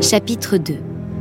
Chapitre 2.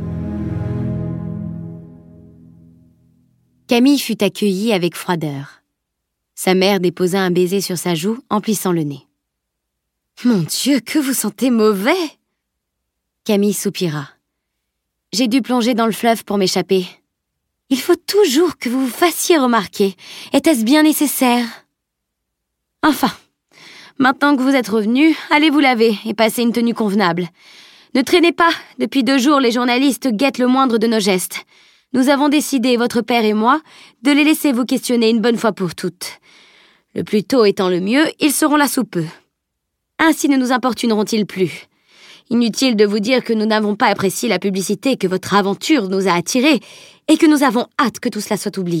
Camille fut accueillie avec froideur. Sa mère déposa un baiser sur sa joue en plissant le nez. « Mon Dieu, que vous sentez mauvais !» Camille soupira. « J'ai dû plonger dans le fleuve pour m'échapper. Il faut toujours que vous vous fassiez remarquer. Était-ce bien nécessaire ? Enfin, maintenant que vous êtes revenu, allez vous laver et passer une tenue convenable. Ne traînez pas, depuis 2 jours les journalistes guettent le moindre de nos gestes. Nous avons décidé, votre père et moi, de les laisser vous questionner une bonne fois pour toutes. Le plus tôt étant le mieux, ils seront là sous peu. Ainsi ne nous importuneront-ils plus. Inutile de vous dire que nous n'avons pas apprécié la publicité que votre aventure nous a attirée et que nous avons hâte que tout cela soit oublié. »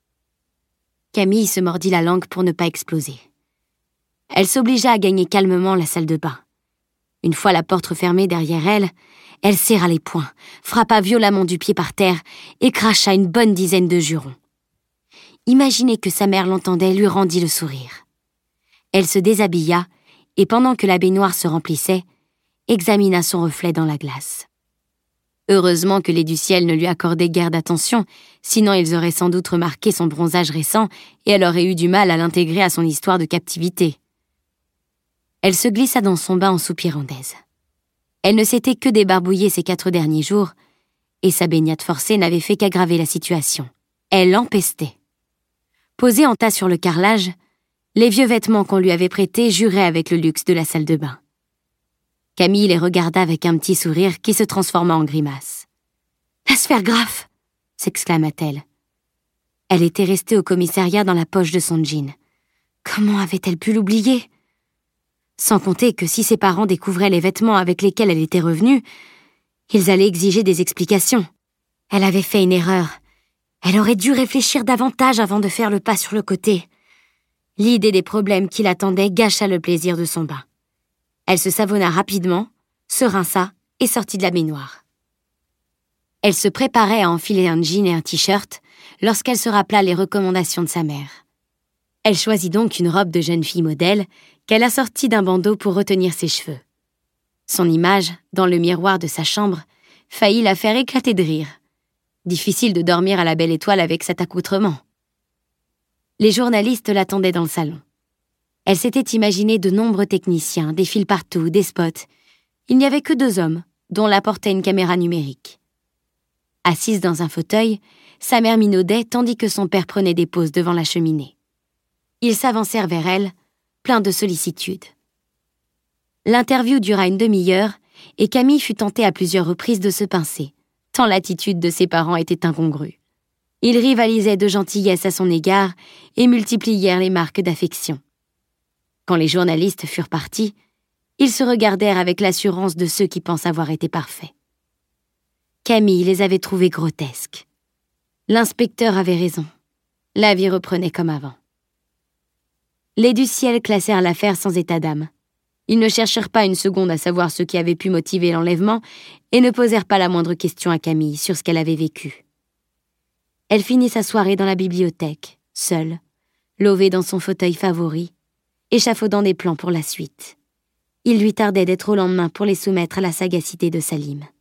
Camille se mordit la langue pour ne pas exploser. Elle s'obligea à gagner calmement la salle de bain. Une fois la porte refermée derrière elle, elle serra les poings, frappa violemment du pied par terre et cracha une bonne dizaine de jurons. Imaginer que sa mère l'entendait lui rendit le sourire. Elle se déshabilla et pendant que la baignoire se remplissait, examina son reflet dans la glace. Heureusement que les du ciel ne lui accordaient guère d'attention, sinon ils auraient sans doute remarqué son bronzage récent et elle aurait eu du mal à l'intégrer à son histoire de captivité. Elle se glissa dans son bain en soupirant d'aise. Elle ne s'était que débarbouillée ces 4 derniers jours, et sa baignade forcée n'avait fait qu'aggraver la situation. Elle empestait. Posée en tas sur le carrelage, les vieux vêtements qu'on lui avait prêtés juraient avec le luxe de la salle de bain. Camille les regarda avec un petit sourire qui se transforma en grimace. « Laisse faire Graf !» s'exclama-t-elle. Elle était restée au commissariat dans la poche de son jean. Comment avait-elle pu l'oublier ? Sans compter que si ses parents découvraient les vêtements avec lesquels elle était revenue, ils allaient exiger des explications. Elle avait fait une erreur. Elle aurait dû réfléchir davantage avant de faire le pas sur le côté. L'idée des problèmes qui l'attendaient gâcha le plaisir de son bain. Elle se savonna rapidement, se rinça et sortit de la baignoire. Elle se préparait à enfiler un jean et un t-shirt lorsqu'elle se rappela les recommandations de sa mère. Elle choisit donc une robe de jeune fille modèle qu'elle assortit d'un bandeau pour retenir ses cheveux. Son image, dans le miroir de sa chambre, faillit la faire éclater de rire. Difficile de dormir à la belle étoile avec cet accoutrement. Les journalistes l'attendaient dans le salon. Elle s'était imaginé de nombreux techniciens, des fils partout, des spots. Il n'y avait que 2 hommes, dont l'un portait une caméra numérique. Assise dans un fauteuil, sa mère minaudait tandis que son père prenait des pauses devant la cheminée. Ils s'avancèrent vers elle, pleins de sollicitude. L'interview dura une demi-heure et Camille fut tentée à plusieurs reprises de se pincer, tant l'attitude de ses parents était incongrue. Ils rivalisaient de gentillesse à son égard et multiplièrent les marques d'affection. Quand les journalistes furent partis, ils se regardèrent avec l'assurance de ceux qui pensent avoir été parfaits. Camille les avait trouvés grotesques. L'inspecteur avait raison. La vie reprenait comme avant. Les du ciel classèrent l'affaire sans état d'âme. Ils ne cherchèrent pas une seconde à savoir ce qui avait pu motiver l'enlèvement et ne posèrent pas la moindre question à Camille sur ce qu'elle avait vécu. Elle finit sa soirée dans la bibliothèque, seule, levée dans son fauteuil favori, échafaudant des plans pour la suite. Il lui tardait d'être au lendemain pour les soumettre à la sagacité de Salim.